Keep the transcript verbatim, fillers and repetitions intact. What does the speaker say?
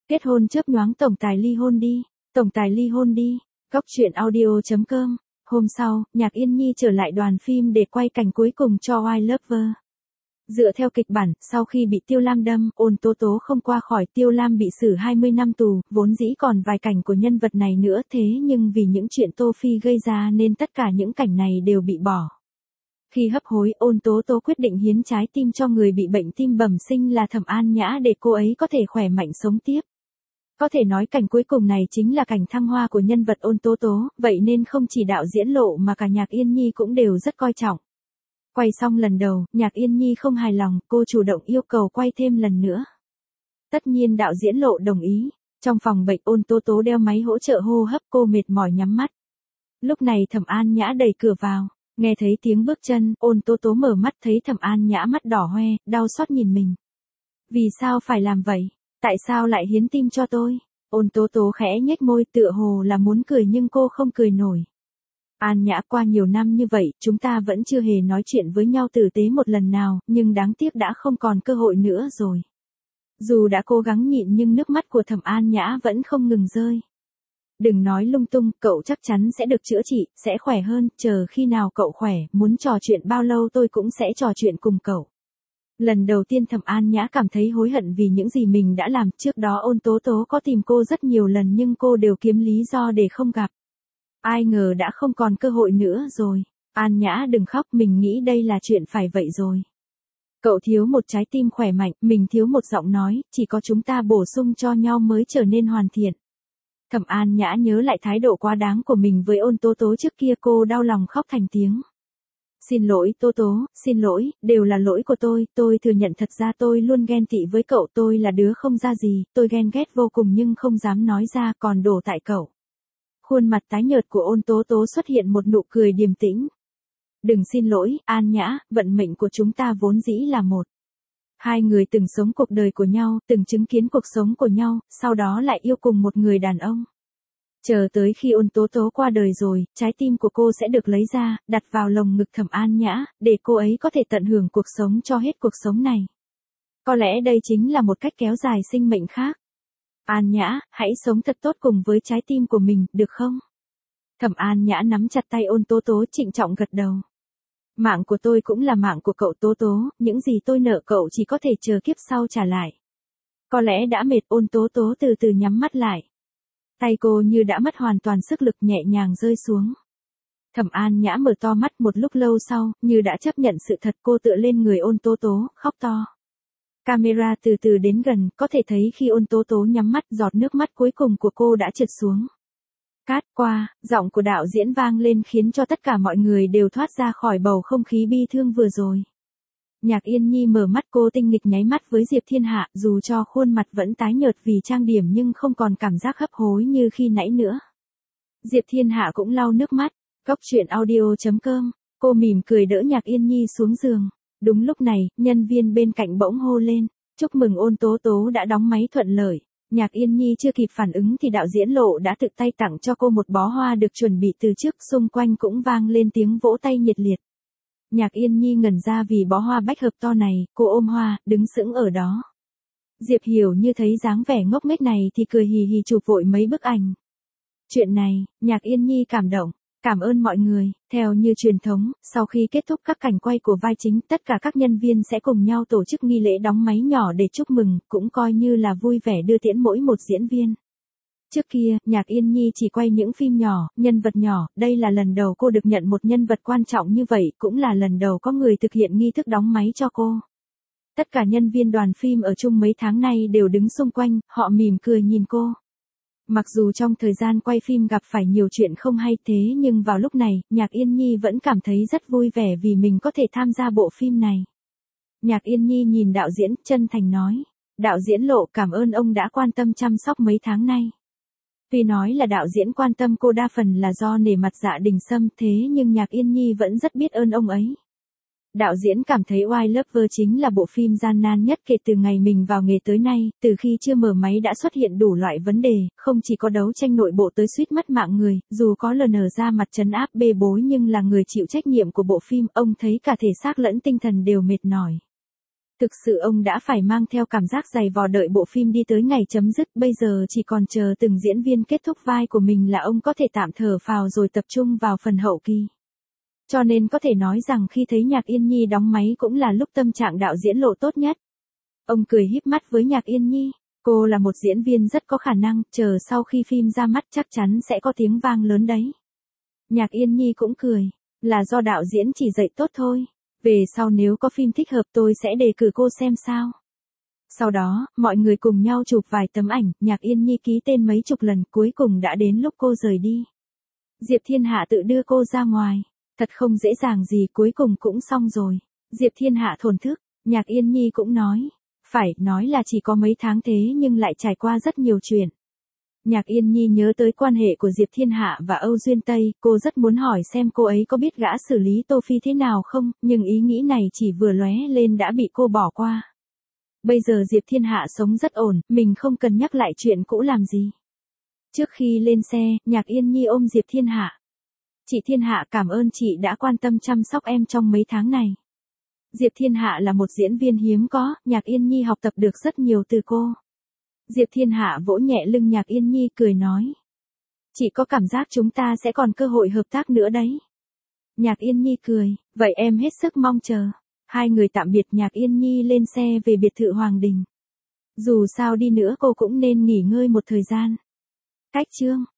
Kết hôn chớp nhoáng tổng tài ly hôn đi, tổng tài ly hôn đi. Góc truyện audio chấm com. Hôm sau, Nhạc Yên Nhi trở lại đoàn phim để quay cảnh cuối cùng cho Why Lover. Dựa theo kịch bản, sau khi bị Tiêu Lam đâm, Ôn Tố Tố không qua khỏi, Tiêu Lam bị xử hai mươi năm tù, vốn dĩ còn vài cảnh của nhân vật này nữa, thế nhưng vì những chuyện Tô Phi gây ra nên tất cả những cảnh này đều bị bỏ. Khi hấp hối, Ôn Tố Tố quyết định hiến trái tim cho người bị bệnh tim bẩm sinh là Thẩm An Nhã để cô ấy có thể khỏe mạnh sống tiếp. Có thể nói cảnh cuối cùng này chính là cảnh thăng hoa của nhân vật Ôn Tố Tố, vậy nên không chỉ đạo diễn Lộ mà cả Nhạc Yên Nhi cũng đều rất coi trọng. Quay xong lần đầu, Nhạc Yên Nhi không hài lòng, cô chủ động yêu cầu quay thêm lần nữa. Tất nhiên đạo diễn Lộ đồng ý. Trong phòng bệnh, Ôn Tố Tố đeo máy hỗ trợ hô hấp, cô mệt mỏi nhắm mắt. Lúc này Thẩm An Nhã đẩy cửa vào, nghe thấy tiếng bước chân, Ôn Tố Tố mở mắt thấy Thẩm An Nhã mắt đỏ hoe, đau xót nhìn mình. Vì sao phải làm vậy? Tại sao lại hiến tim cho tôi? Ôn Tố Tố khẽ nhếch môi, tựa hồ là muốn cười nhưng cô không cười nổi. An Nhã, qua nhiều năm như vậy, chúng ta vẫn chưa hề nói chuyện với nhau tử tế một lần nào, nhưng đáng tiếc đã không còn cơ hội nữa rồi. Dù đã cố gắng nhịn nhưng nước mắt của Thẩm An Nhã vẫn không ngừng rơi. Đừng nói lung tung, cậu chắc chắn sẽ được chữa trị, sẽ khỏe hơn, chờ khi nào cậu khỏe, muốn trò chuyện bao lâu tôi cũng sẽ trò chuyện cùng cậu. Lần đầu tiên Thẩm An Nhã cảm thấy hối hận vì những gì mình đã làm, trước đó Ôn Tố Tố có tìm cô rất nhiều lần nhưng cô đều kiếm lý do để không gặp. Ai ngờ đã không còn cơ hội nữa rồi. An Nhã đừng khóc, mình nghĩ đây là chuyện phải vậy rồi. Cậu thiếu một trái tim khỏe mạnh, mình thiếu một giọng nói, chỉ có chúng ta bổ sung cho nhau mới trở nên hoàn thiện. Thẩm An Nhã nhớ lại thái độ quá đáng của mình với Ôn Tố Tố trước kia, cô đau lòng khóc thành tiếng. Xin lỗi Tố Tố, xin lỗi, đều là lỗi của tôi, tôi thừa nhận thật ra tôi luôn ghen tị với cậu, tôi là đứa không ra gì, tôi ghen ghét vô cùng nhưng không dám nói ra, còn đổ tại cậu. Khuôn mặt tái nhợt của Ôn Tố Tố xuất hiện một nụ cười điềm tĩnh. Đừng xin lỗi, An Nhã, vận mệnh của chúng ta vốn dĩ là một. Hai người từng sống cuộc đời của nhau, từng chứng kiến cuộc sống của nhau, sau đó lại yêu cùng một người đàn ông. Chờ tới khi Ôn Tố Tố qua đời rồi, trái tim của cô sẽ được lấy ra, đặt vào lồng ngực Thẩm An Nhã, để cô ấy có thể tận hưởng cuộc sống cho hết cuộc sống này. Có lẽ đây chính là một cách kéo dài sinh mệnh khác. An Nhã, hãy sống thật tốt cùng với trái tim của mình, được không? Thẩm An Nhã nắm chặt tay Ôn Tố Tố, trịnh trọng gật đầu. Mạng của tôi cũng là mạng của cậu Tố Tố, những gì tôi nợ cậu chỉ có thể chờ kiếp sau trả lại. Có lẽ đã mệt, Ôn Tố Tố từ từ nhắm mắt lại. Tay cô như đã mất hoàn toàn sức lực, nhẹ nhàng rơi xuống. Thẩm An Nhã mở to mắt, một lúc lâu sau, như đã chấp nhận sự thật, cô tựa lên người Ôn Tố Tố, khóc to. Camera từ từ đến gần, có thể thấy khi Ôn Tố Tố nhắm mắt, giọt nước mắt cuối cùng của cô đã trượt xuống. Cát qua, giọng của đạo diễn vang lên khiến cho tất cả mọi người đều thoát ra khỏi bầu không khí bi thương vừa rồi. Nhạc Yên Nhi mở mắt, cô tinh nghịch nháy mắt với Diệp Thiên Hạ, dù cho khuôn mặt vẫn tái nhợt vì trang điểm nhưng không còn cảm giác hấp hối như khi nãy nữa. Diệp Thiên Hạ cũng lau nước mắt. Góc truyện audio chấm com. Cô mỉm cười đỡ Nhạc Yên Nhi xuống giường. Đúng lúc này, nhân viên bên cạnh bỗng hô lên, chúc mừng Ôn Tố Tố đã đóng máy thuận lợi. Nhạc Yên Nhi chưa kịp phản ứng thì đạo diễn Lộ đã tự tay tặng cho cô một bó hoa được chuẩn bị từ trước, xung quanh cũng vang lên tiếng vỗ tay nhiệt liệt. Nhạc Yên Nhi ngẩn ra vì bó hoa bách hợp to này, cô ôm hoa, đứng sững ở đó. Diệp Hiểu Như thấy dáng vẻ ngốc nghếch này thì cười hì hì chụp vội mấy bức ảnh. Chuyện này, Nhạc Yên Nhi cảm động. Cảm ơn mọi người. Theo như truyền thống, sau khi kết thúc các cảnh quay của vai chính, tất cả các nhân viên sẽ cùng nhau tổ chức nghi lễ đóng máy nhỏ để chúc mừng, cũng coi như là vui vẻ đưa tiễn mỗi một diễn viên. Trước kia, Nhạc Yên Nhi chỉ quay những phim nhỏ, nhân vật nhỏ, đây là lần đầu cô được nhận một nhân vật quan trọng như vậy, cũng là lần đầu có người thực hiện nghi thức đóng máy cho cô. Tất cả nhân viên đoàn phim ở chung mấy tháng nay đều đứng xung quanh, họ mỉm cười nhìn cô. Mặc dù trong thời gian quay phim gặp phải nhiều chuyện không hay thế nhưng vào lúc này, Nhạc Yên Nhi vẫn cảm thấy rất vui vẻ vì mình có thể tham gia bộ phim này. Nhạc Yên Nhi nhìn đạo diễn, chân thành nói. Đạo diễn Lộ, cảm ơn ông đã quan tâm chăm sóc mấy tháng nay. Tuy nói là đạo diễn quan tâm cô đa phần là do nể mặt Dạ Đình Sâm, thế nhưng Nhạc Yên Nhi vẫn rất biết ơn ông ấy. Đạo diễn cảm thấy Why Lover chính là bộ phim gian nan nhất kể từ ngày mình vào nghề tới nay, từ khi chưa mở máy đã xuất hiện đủ loại vấn đề, không chỉ có đấu tranh nội bộ tới suýt mất mạng người, dù có lờ nờ ra mặt trấn áp bê bối nhưng là người chịu trách nhiệm của bộ phim, ông thấy cả thể xác lẫn tinh thần đều mệt mỏi. Thực sự ông đã phải mang theo cảm giác dày vò đợi bộ phim đi tới ngày chấm dứt, bây giờ chỉ còn chờ từng diễn viên kết thúc vai của mình là ông có thể tạm thở phào rồi tập trung vào phần hậu kỳ. Cho nên có thể nói rằng khi thấy Nhạc Yên Nhi đóng máy cũng là lúc tâm trạng đạo diễn lộ tốt nhất. Ông cười híp mắt với Nhạc Yên Nhi, cô là một diễn viên rất có khả năng, chờ sau khi phim ra mắt chắc chắn sẽ có tiếng vang lớn đấy. Nhạc Yên Nhi cũng cười, là do đạo diễn chỉ dạy tốt thôi. Về sau nếu có phim thích hợp tôi sẽ đề cử cô xem sao. Sau đó, mọi người cùng nhau chụp vài tấm ảnh, Nhạc Yên Nhi ký tên mấy chục lần, cuối cùng đã đến lúc cô rời đi. Diệp Thiên Hạ tự đưa cô ra ngoài, thật không dễ dàng gì, cuối cùng cũng xong rồi. Diệp Thiên Hạ thổn thức, Nhạc Yên Nhi cũng nói, phải nói là chỉ có mấy tháng thế nhưng lại trải qua rất nhiều chuyện. Nhạc Yên Nhi nhớ tới quan hệ của Diệp Thiên Hạ và Âu Duyên Tây, cô rất muốn hỏi xem cô ấy có biết gã xử lý Tô Phi thế nào không, nhưng ý nghĩ này chỉ vừa lóe lên đã bị cô bỏ qua. Bây giờ Diệp Thiên Hạ sống rất ổn, mình không cần nhắc lại chuyện cũ làm gì. Trước khi lên xe, Nhạc Yên Nhi ôm Diệp Thiên Hạ. Chị Thiên Hạ cảm ơn chị đã quan tâm chăm sóc em trong mấy tháng này. Diệp Thiên Hạ là một diễn viên hiếm có, Nhạc Yên Nhi học tập được rất nhiều từ cô. Diệp Thiên Hạ vỗ nhẹ lưng Nhạc Yên Nhi cười nói. Chị có cảm giác chúng ta sẽ còn cơ hội hợp tác nữa đấy. Nhạc Yên Nhi cười, vậy em hết sức mong chờ. Hai người tạm biệt, Nhạc Yên Nhi lên xe về biệt thự Hoàng Đình. Dù sao đi nữa cô cũng nên nghỉ ngơi một thời gian. Cách chương